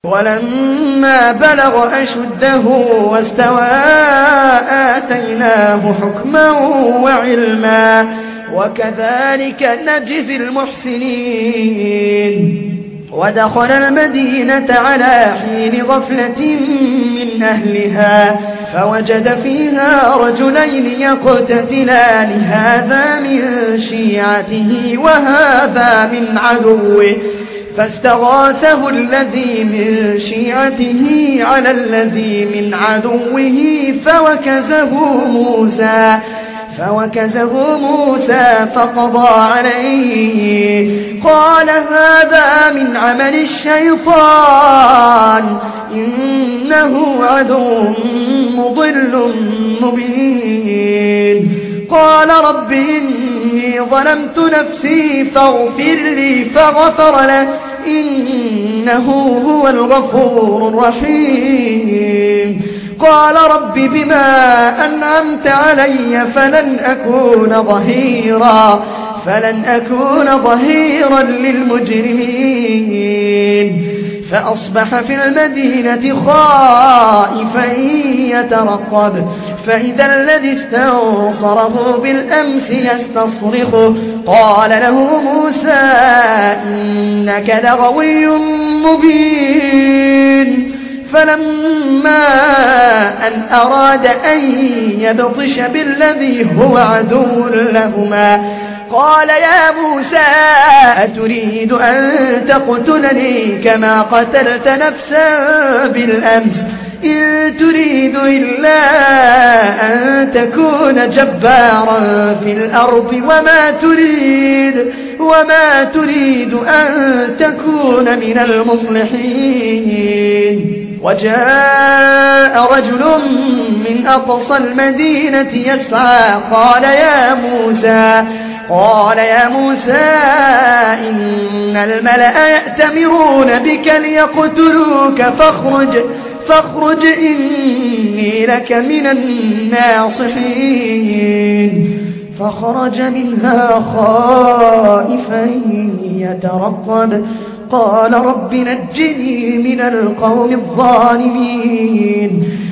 ولما بلغ أشده واستوى آتيناه حكما وعلما وكذلك نجزي المحسنين. ودخل المدينة على حين غفلة من أهلها فوجد فيها رجلين يقتتلان هذا من شيعته وهذا من عدوه فاستغاثه الذي من شيعته على الذي من عدوه فوكزه موسى فقضى عليه قال هذا من عمل الشيطان إنه عدو مضل مبين. قال رب إني ظلمت نفسي فاغفر لي فغفر له إنه هو الغفور الرحيم. قال رب بما أنعمت علي فلن أكون ظهيرا للمجرمين. فأصبح في المدينة خائفا يترقب فإذا الذي استنصره بالأمس يستصرخه قال له موسى إنك لغوي مبين. فلما أن أراد أن يبطش بالذي هو عدو لهما قال يا موسى أتريد أن تقتلني كما قتلت نفسا بالأمس إن تريد إلا أن تكون جبارا في الأرض وما تريد أن تكون من المصلحين. وجاء رجل من أقصى المدينة يسعى قال يا موسى إن الملأ يأتمرون بك ليقتلوك فاخرج إني لك من الناصحين. فخرج منها خائفا يترقب قال رب نجني من القوم الظالمين.